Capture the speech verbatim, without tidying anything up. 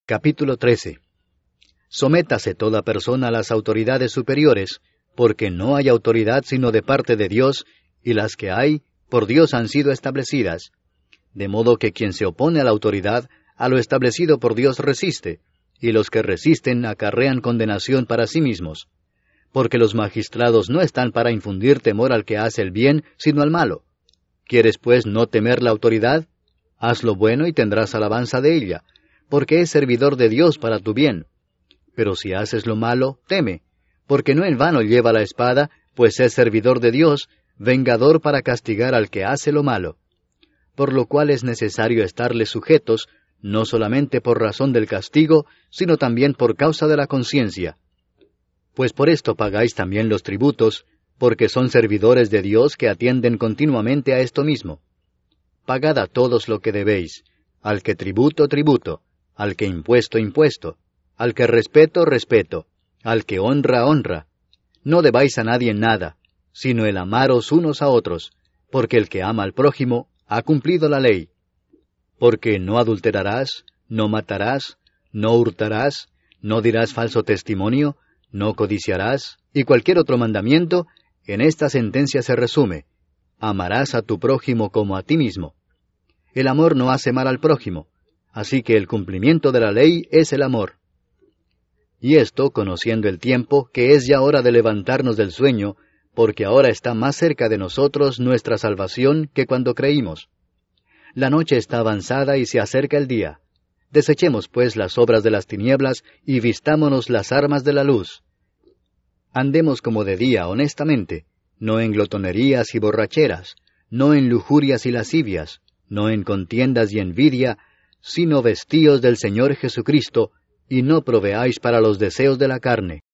Capítulo trece. Sométase toda persona a las autoridades superiores, porque no hay autoridad sino de parte de Dios, y las que hay, por Dios han sido establecidas. De modo que quien se opone a la autoridad, a lo establecido por Dios resiste, y los que resisten acarrean condenación para sí mismos. Porque los magistrados no están para infundir temor al que hace el bien, sino al malo. ¿Quieres pues no temer la autoridad? Haz lo bueno y tendrás alabanza de ella, porque es servidor de Dios para tu bien. Pero si haces lo malo, teme, porque no en vano lleva la espada, pues es servidor de Dios, vengador para castigar al que hace lo malo. Por lo cual es necesario estarles sujetos, no solamente por razón del castigo, sino también por causa de la conciencia. Pues por esto pagáis también los tributos, porque son servidores de Dios que atienden continuamente a esto mismo. Pagad a todos lo que debéis, al que tributo, tributo, al que impuesto, impuesto, al que respeto, respeto, al que honra, honra. No debáis a nadie nada, sino el amaros unos a otros, porque el que ama al prójimo ha cumplido la ley. Porque no adulterarás, no matarás, no hurtarás, no dirás falso testimonio, no codiciarás, y cualquier otro mandamiento, en esta sentencia se resume: amarás a tu prójimo como a ti mismo. El amor no hace mal al prójimo, así que el cumplimiento de la ley es el amor. Y esto, conociendo el tiempo, que es ya hora de levantarnos del sueño, porque ahora está más cerca de nosotros nuestra salvación que cuando creímos. La noche está avanzada y se acerca el día. Desechemos pues las obras de las tinieblas y vistámonos las armas de la luz. Andemos como de día honestamente, no en glotonerías y borracheras, no en lujurias y lascivias, no en contiendas y envidia, sino vestíos del Señor Jesucristo, y no proveáis para los deseos de la carne.